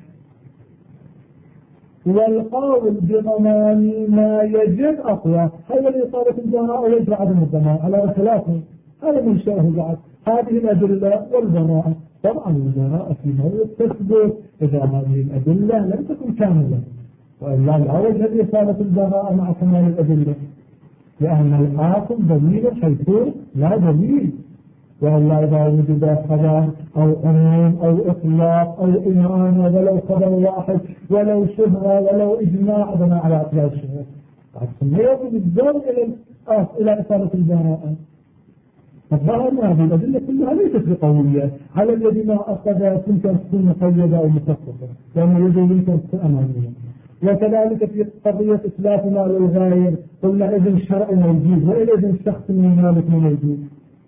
والقول بضمان ما يجب أقوى هذا لإطالة البراءة ويجب عدم الضمان على خلافه هذا من شأنه بعد هذه الأدلة والبراءة طبعا البراءة في موضوع تثبت إذا هذه الأدلة لم تكن كاملة وإلا لا وجه لإطالة البراءة مع كمال الأدلة لأن الحاكم دليل حيث لا دليل وإلا إذا وجد خبر أو أمين أو إطلاق أو إيمان ولو خبر واحد ولو شهرة ولو إجماع بنى على أطلاق الشهرة ثم يوجد الدور إلى إطالة البراءة الظاهر هذه الأدلة كلها ليست بقوية على الذي ما أخذ تلك تكون مقيدة أو مخصصة لأنه يجب أن تكون أمامية وكذلك في قضية إتلاف مال الغاير قلنا إذن شرعي موجود وإذن شخص من مالك موجود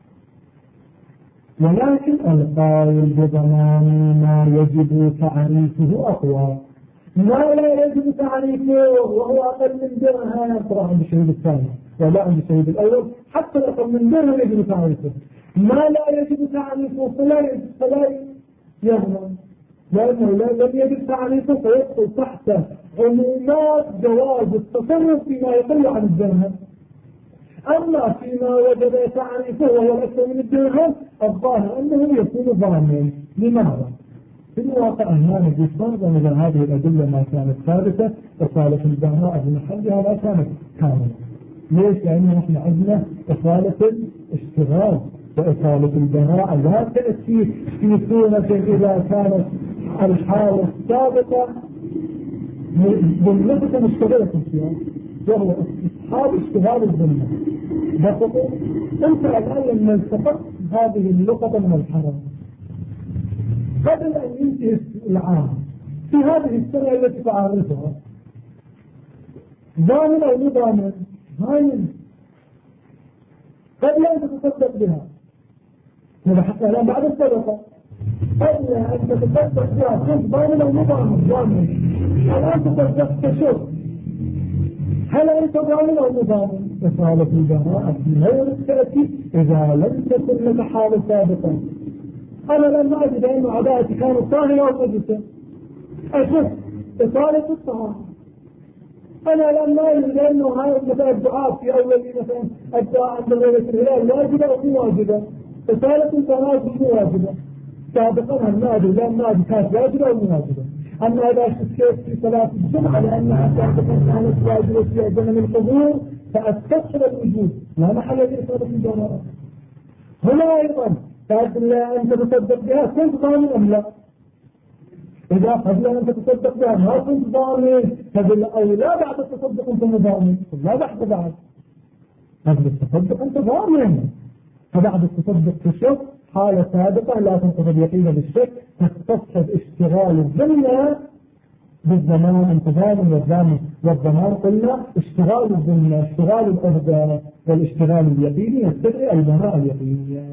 ولكن القائل بضمان ما يجب تعريفه أقوى ما لا يجب تعريفه وهو أقل من درهم طبعا عند الشهيد الثاني ولا عند الشهيد الأول حتى الأقل من درهم يجب تعريفه ما لا يجب تعريفه فلا يضمن لأنه لم يجب تعريفه فيدخل تحت عمومات جواز التصرف فيما يقل عن الدرهم أما فيما وجد تعريفه وهو الأكثر من الدرهم الظاهر أنه يكون ضامن لماذا؟ في الواقع ما نجد فرضا إذا هذه الأدلة ما كانت ثابتة إطالة البراءة بمحلها لا كانت كاملة ليش؟ لأنه نحن عندنا إطالة الاشتغال وإطالة البراءة لا تأتي في صورة إذا كانت الحالة السابقة بالنسبة مشتغلة فيها وهو إصحاب اشتغال الذمة بسطوا أنت الآن لما التقطت هذه اللقطة من الحرم قبل أن ينتهي العام في هذه السنة التي تعرفها ضامن أو مضامن ضامن قبل أن تتصدق بها نبحثنا الآن بعد الصدقة قبل أن تتصدق بها كنت ضامن أو مضامن ضامن الآن تصدقت تشوف هل أنت ضامن أو مضامن؟ إطالة البراءة في غير التأكيد إذا لم تكن لك حالة سابقة أنا لما أجد أن عداءتي كانت طاهرة أو نجسة أشوف إطالة الطهارة أنا لما أجد أنه هذا مثلا الدعاء في أول مثلا الدعاء عند ليلة الهلال واجبة أو مو واجبة إطالة الطهارة مو واجبة سابقا النادي لا النادي كانت واجبة أو مو واجبة أما إذا شكيت في صلاة الجمعة لأنها كانت واجبة في زمن القبور فأستغفر الوجود لا محل لإصابة الجماعة هنا أيضا قبل أن تتصدق بها كنت ضامن أم لا؟ إذا قبل أن تتصدق بها ما كنت ضامن فبالأولى بعد التصدق أنت مضامن لا بعد قبل التصدق أنت ضامن فبعد التصدق تشك حالة سابقة لا تنقض يقينا بالشك تستصحب اشتغال الذمة بالضمان انتظام والضمان قلنا اشتغال الذمة اشتغال الأهدى والاشتغال اليقيني يستدعي البراءة اليقينية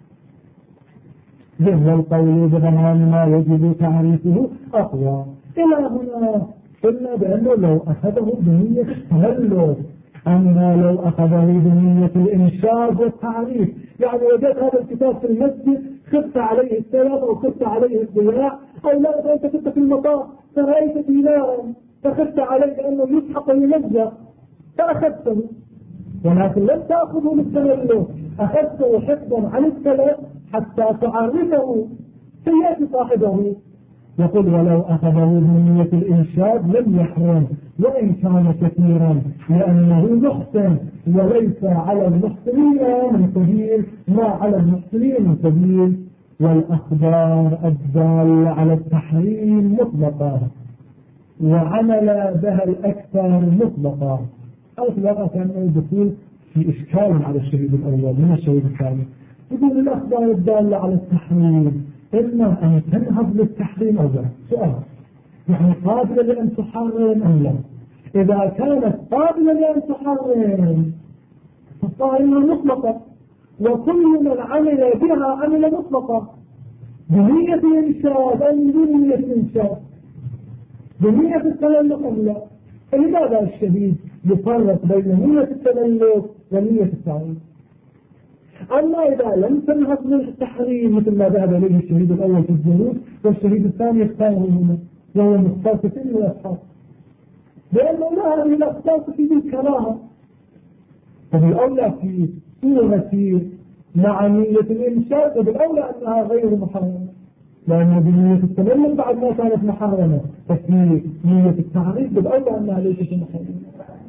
ذهب القول بضمان ما يجب تعريفه أقوى إلى هنا قلنا بأنه لو أخذه بنية التهلل أما لو أخذه بنية الإنشاء والتعريف يعني وجدت هذا الكتاب في المسجد خفت عليه السلام أو خفت عليه الضياع أو لا إذا أنت كنت في المطار فرأيت دينارا فخفت عليه أنه يسحق ويمزق فأخذته، ولكن لم تأخذه للتملك، أخذته حفظا عن السلف حتى تعرفه سيأتي صاحبه. يقول ولو أخذه بنية الإنشاد لم يحرم وإن كان كثيرا، لأنه محسن وليس على المحسنين من سبيل ما على المحسنين من سبيل. والأخبار الدالة على التحريم مطلقا وعمل بها الأكثر مطلقا. أطلقا كان الدخول في إشكال على الشهيد الأول من الشهيد الثاني. يقول الأخبار الدالة على التحريم إما أن تنهض للتحريم أو لا. سؤال يعني قابلة لأن تحرم أم لا؟ إذا كانت قابلة لأن تحرم فصار مطلقة، وكل من عمل بها عمل مطلقة بنية الإنشاد أو بنية الإنشاد بنية التملك أم لا. فلماذا الشهيد يفرق بين نية التملك ونية التعريف؟ أما إذا لم تنهض من التحريم مثل ما ذهب إليه الشهيد الأول في الجنود والشهيد الثاني يختاره هنا وهو مختار كثير من الأشخاص، لأنه لا هذه الأخطاء تفيد الكراهة، فبالأولى في صورة مع نية الإنشاء وبالأولى أنها غير محرمة، لأن بنية التملك بعد ما كانت محرمة، ففي نية التعريف بالأولى أنها ليست محرمة.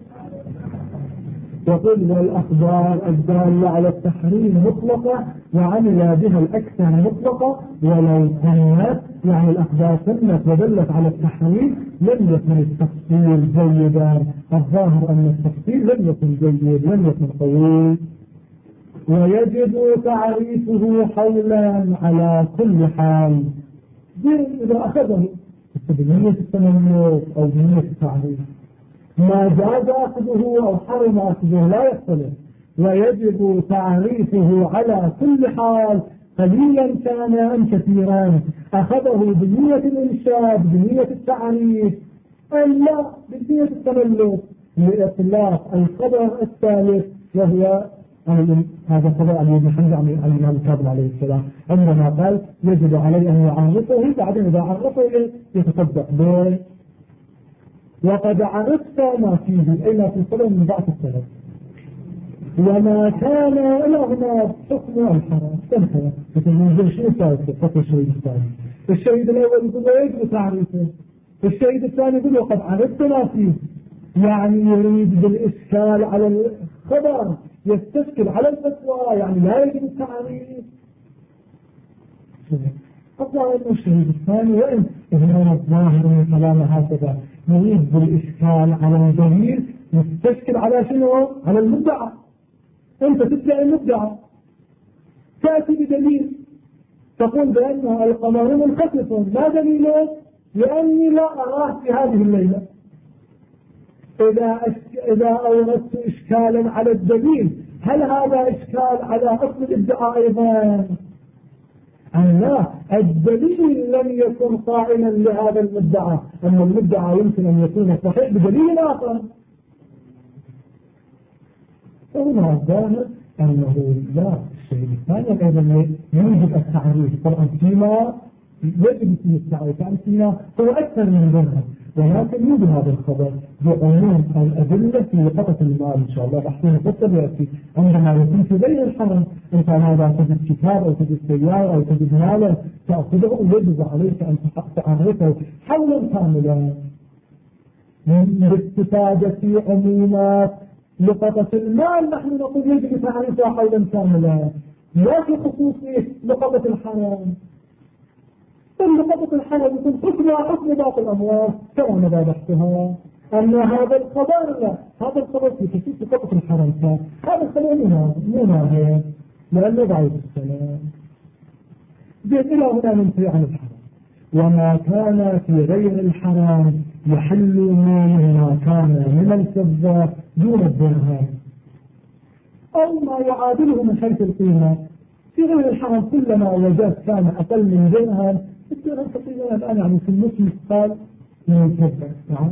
يقول والأخبار الدالة على التحريم مطلقة وعمل بها الأكثر مطلقة، ولو كانت يعني الأخبار كانت ودلت على التحريم لم يكن التفصيل جيدا. الظاهر أن التفصيل لم يكن جيد لم يكن قوي. ويجب تعريفه حولا على كل حال، إذا أخذه بنية التملك أو بنية التعريف ما جاز أخذه أو حرم أخذه لا يختلف. ويجب تعريفه على كل حال قليلا كان أم كثيرا، أخذه بنية الإنشاد بنية التعريف أم لا بنية التملك، لإطلاق الخبر الثالث وهو هذا خبر عن ابن حمزة عن الإمام الكاظم عليه السلام عندما قال يجب عليه أن يعرفه، بعدين إذا عرفه يتصدق به. وقد عرفت ما فيه أي ما في الخبر من بعض السلف، وما كان إلى هنا حكم الحرام تنحى مثل منزل شيء ثالث فقط الشهيد الثاني. الشهيد الأول يقول لا يجب تعريفه، الشهيد الثاني يقول وقد عرفت ما فيه، يعني يريد بالإشكال على الخبر يستشكل على الفتوى، يعني لا يجب التعريف. الظاهر أن الشهيد الثاني وإن هنا الظاهر من كلام هكذا يريد بالإشكال على الدليل يستشكل على شنو؟ على المدعى. أنت تدعي المدعى تأتي بدليل تقول بأنه القمر منخسف، ما دليله؟ لأني لا أراه في هذه الليلة. إذا أوردت إشكالا على الدليل هل هذا إشكال على أصل الادعاء أيضا؟ لا، الدليل لم يكن قائلا لهذا المدعى، أن المدعى يمكن أن يكون صحيح بدليل آخر. فهنا الظاهر أنه لا، الشيء الثاني أيضا يوجد التعريف طبعا فيما يجب فيه التعريف، يعني فيما هو أكثر من ذلك، ولكن يوجد هذا الخبر بعموم الأدلة في لقطة المال إن شاء الله بحثين قصة يأتي عندما يكون في غير الحرم. أنت هذا تجد كتاب أو تجد سيارة أو تجد مالا تأخذه ويجب عليك أن تعرفه حولا كاملا باستفادة عمومات لقطة المال. نحن نقول يجب تعريفها حولا كاملا لا في خصوصية لقطة الحرم. لقطة الحرم يكون حكم باقي الأموال كما نبى بحثها. أما هذا الخبر لا، هذا الخبر في خصوص لقطة الحرم هذا الخبر مو ناهي لأنه ضعيف السلام. إلى هنا ننتهي عن الحرم. وما كان في غير الحرام يحل ما كان من الفضة دون الدرهم أو ما يعادله من حيث القيمة. في غير الحرام كلما وجدت كان أقل من درهم، الدرهم تقريبا الآن يعني في النصف مثقال من الفضة. نعم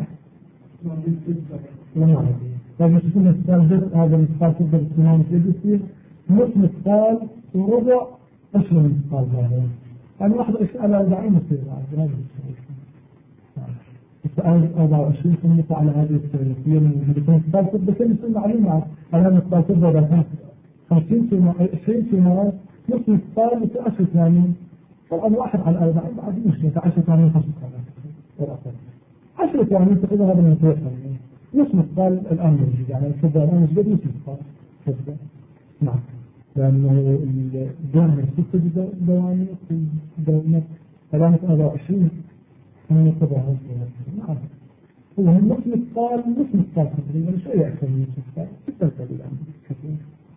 لكن تكون مثقال درهم، هذا مثقال فضة بالسنان يصير نصف مثقال وربع 10 مثقال ذهب. يعني 21 على 40 يصير بعد 24 سنة على هذه الثلاثية من بيكون كتاب فضة كم سنة علينا على كتاب فضة ده 50 سنة 20 سنة نص مثقال في 10 ثانية طبعا 1 على 40 بعد مشكلة 10 ثانية 5 ثانية 10 ثانية تقريبا هذا من الثلاثة نص مثقال الآن موجود يعني الفضة الآن موجود نص مثقال فضة نعم لأنه الجامعة 6 دوامات دوامات 23 من طبعا نعم هو من نص مثقال تقريبا شوية أكثر من نص مثقال 6 تقريبا كثير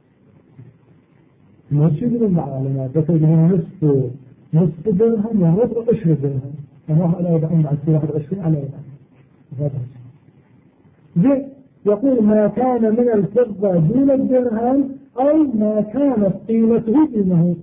ماشي من العالمات بس إذا نصف درهم وربع 20 درهم أنا على 40 بعد 21 على 40 هذا زين يقول ما كان من الفضة دون الدرهم أو ما كانت قيمته دونه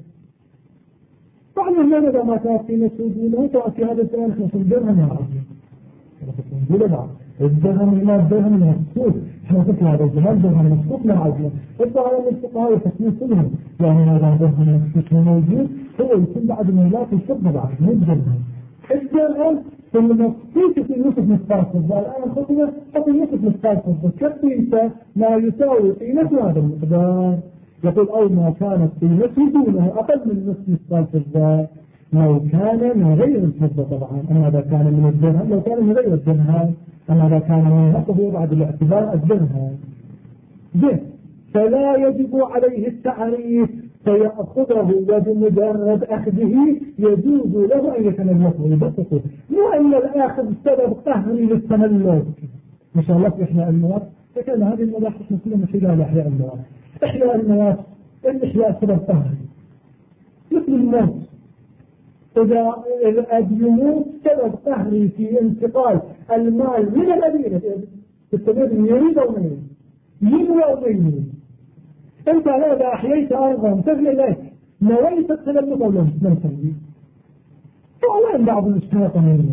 طبعا إذا ما كانت قيمته دونه تأتي هذا الثاني 5 درهم يا عظيم نقول لا الدرهم ما الدرهم مسكوت احنا قلنا هذا الزمان درهم مسكوت لا عظيم الظاهر من الفقهاء يفصلون كلهم يعني هذا درهم مسكوت موجود هو يكون بعد ميلاد الفضة بعد مو الدرهم الدرهم ثم مسكوت في نصف مثقال فضة الآن خطنا حط نصف مثقال فضة كقيمته ما يساوي قيمة هذا المقدار يقول أو ما كانت قيمته دونه أقل من نصف مثقال فضة لو كان من غير الفضة طبعا أما إذا كان من الدرهم لو كان من غير الدرهم أما إذا كان من نصفه بعد الاعتبار الدرهم زين فلا يجب عليه التعريف فيأخذه وبمجرد أخذه يجوز له أن يتملكه يبسطه مو أن الآخذ سبب قهري للتملك إن شاء الله إحنا المواد فكان هذه المباحث احنا كلنا خلال إحياء المواد إحياء المواد الإحياء سبب قهري مثل الموت إذا الأب يموت سبب قهري في انتقال المال من الأبي تستمر يريد أو ما ينوي أو ما ينوي أنت هذا أحييت أرضا تفعل لك نويت تتلمك أو لم تنوي فعلان بعض الاشتراط منه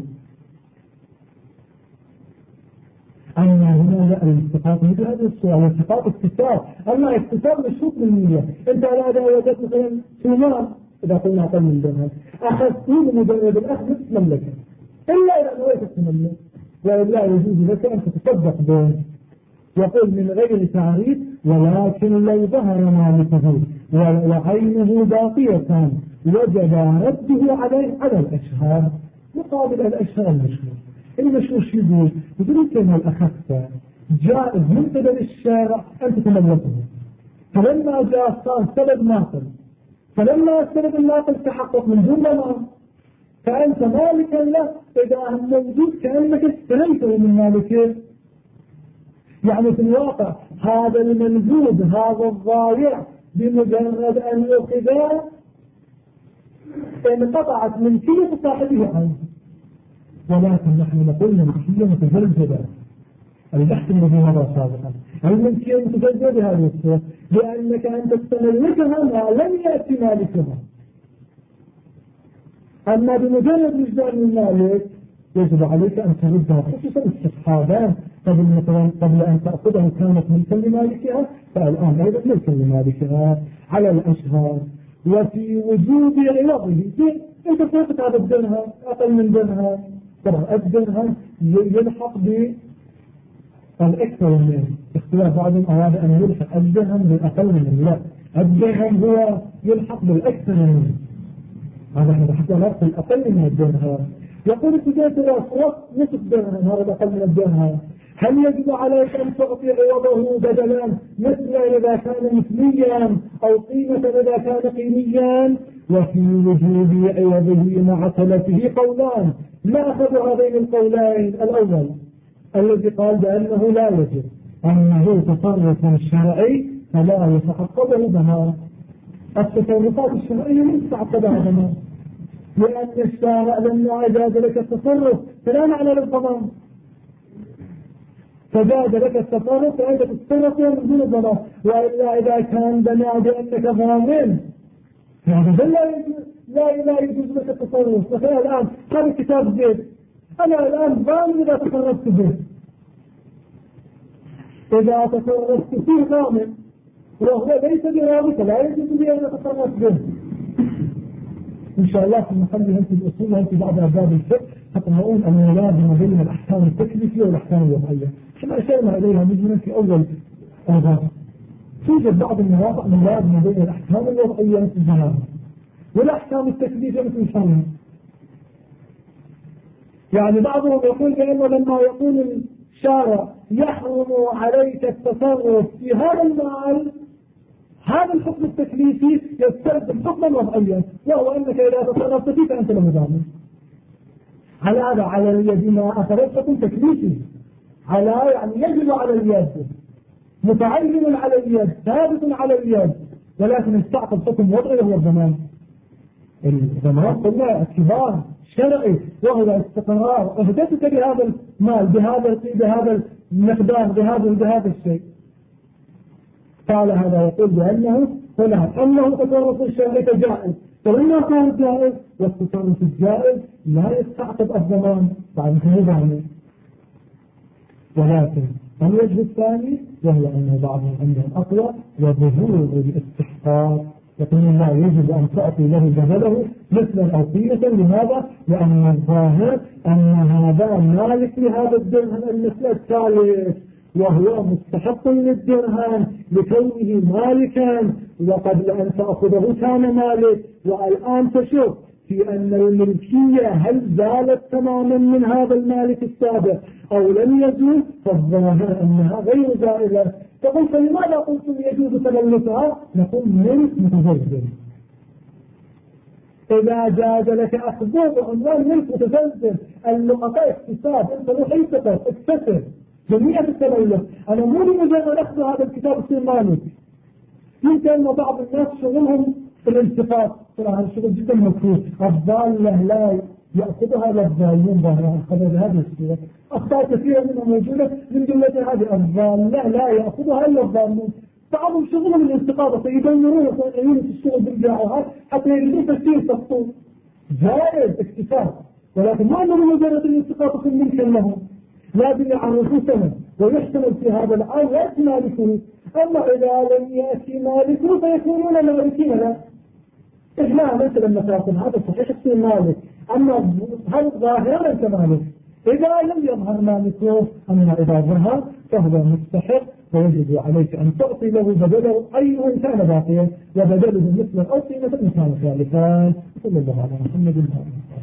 أما هنا الاتفاق مثل هذا السؤال الاتفاق اكتساب أما اكتساب مشروط بالنية أنت هذا وجدت مثلا سومان إذا قلنا أقل من درهم أخذته بمجرد الأخذ مملكة إلا إذا نويت التملك وإلا يجوز لك أن تتصدق به يقول من غير تعريف ولكن لو ظهر مالكه وعينه باقية وجب رده على الأشهار مقابل الأشهار المشهور يقول كما الأخذت جائز من قبل الشارع أن تتملكه فلما جاء صار سبب ناقل فلما السبب الناقل تحقق من دون ضمان فأنت مالكا له إذا موجود كأنك استلمته من مالكه يعني في الواقع هذا المنجود هذا الضايع بمجرد أن يأخذه انقطعت ملكية صاحبه عنه ولكن نحن نقول الملكية متزلزلة البحث الذي مضى سابقا الملكية متزلزلة بهذه الصورة لأنك أن تستملكها ما لم يأتي مالكها أما بمجرد وجدان المالك يجب عليك أن تردها خصوصا استصحابان قبل أن تأخذها كانت ملكا لمالكها فالآن أيضا ملكا لمالكها على الأشهر وفي وجود عوضه أنت تأخذ هذا الدرهم أقل من درهم طبعا الدرهم يلحق بالأكثر منه اختلاف بعضهم أراد أن يلحق الدرهم بالأقل منه لا الدرهم هو يلحق بالأكثر منه هذا حتى نفس الأقل من الدرهم يقول التجارة الأسواق نصف درهم هذا أقل من الدرهم هل يجب عليك أن تعطي عوضه بدلا مثل إذا كان مثليا أو قيمة إذا كان قيميا وفي وجود عوضه مع تلفه قولان ما أخذ هذين القولين الأول الذي قال بأنه لا يجب أنه تصرف شرعي فلا يتعقبه ضمان التصرفات الشرعية من تتعقبها ضمان لأن الشارع لما أجاز لك التصرف فلا معنى للضمان فجاز لك التصرف فأنت تتصرف من دون ضمان وإلا إذا كان بنى بأنك ضامن فهذا لا يجوز لك التصرف مثلا الآن هذا كتاب زيت أنا الآن ضامن إذا تصرفت به إذا تصرفت فيه ضامن وهو ليس برابط لا يجوز لي أن أتصرف به إن شاء الله نخليها في الأصول وأنت بعض أبواب الفقه تقرؤون الميلاد ما بين الأحكام التكليفية والأحكام الوضعية كما أشرنا إليها مجملا في أول أوضاع. توجد بعض المواضع ميلاد ما بين الأحكام الوضعية مثل الجنازة والأحكام التكليفية مثل الشرع. يعني بعضهم يقول بأنه لما يقول الشارع يحرم عليك التصرف في هذا المال هذا الحكم التكليفي يستلزم حكما وضعيا وهو أنك إذا تصرفت فيه فأنت له ضامن. على هذا على اليد ما أخذت حكم تكليفي على يعني يجب على اليد متعين على اليد ثابت على اليد ولكن استعقد حكم وضعي وهو الضمان. الضمان قلنا اعتبار شرعي وهو استقرار اهدتك بهذا المال بهذا المقدار بهذا الشيء. قال هذا يقول بأنه فلا أنه تصرف الشرعي جائز فلما كان جائز والتصرف الجائز لا يستعقد الضمان بعد ذلك. ولكن الوجه الثاني وهو أن بعضهم عندهم أقوى وظهور الاستحقاق يقولون لا يجب أن تعطي له بدله مثلا أو قيمة. لماذا؟ لأن الظاهر أن هذا مالك لهذا الدرهم المثل الثالث وهو مستحق للدرهم لكونه مالكا وقبل أن تأخذه كان مالك والآن تشوف في أن الملكية هل زالت تماما من هذا المالك السابق أو لم يزول فالظاهر أنها غير زائلة. تقول فلماذا قلتم يجوز تملكها؟ نقول ملك متزلزل. إذا جاز لك أخذه بعنوان ملك متزلزل اللقطاء اكتساب أنت لحيثك اكتسب جميع التملك. أنا مو لمجرد أخذ هذا الكتاب يصير مالك. يمكن أن بعض الناس شغلهم في الانتقاط صراحة الشغل جدا مكروه. الضالة لا يأخذها للضالين ظاهرها أخذها بهذه الصورة. أخطاء كثيرة منها موجودة من جملة هذه الضالة لا يأخذها إلا الضالون. بعضهم شغلهم الانتقاط فيدورون ويقعون في الشغل بالجاعات حتى يجدون تسير تخطوط جائز اكتساب ولكن ما أنه مجرد الانتقاط في الملك لهم لازم يعرفوا سنة ويحتمل في هذا العام يأتي مالكه. أما إذا لم يأتي مالكه فيكونون مالكين لا. إحنا مثلا مثلا هذا صحيح يصير مالك أما هل ظاهرا أنت مالك إذا لم يظهر مالكه أما إذا ظهر فهو مستحق ويجب عليك أن تعطي له بدله أي كان باقيا وبدله مثل أو قيمة إن كان ثالثان. صلى الله عليه وسلم.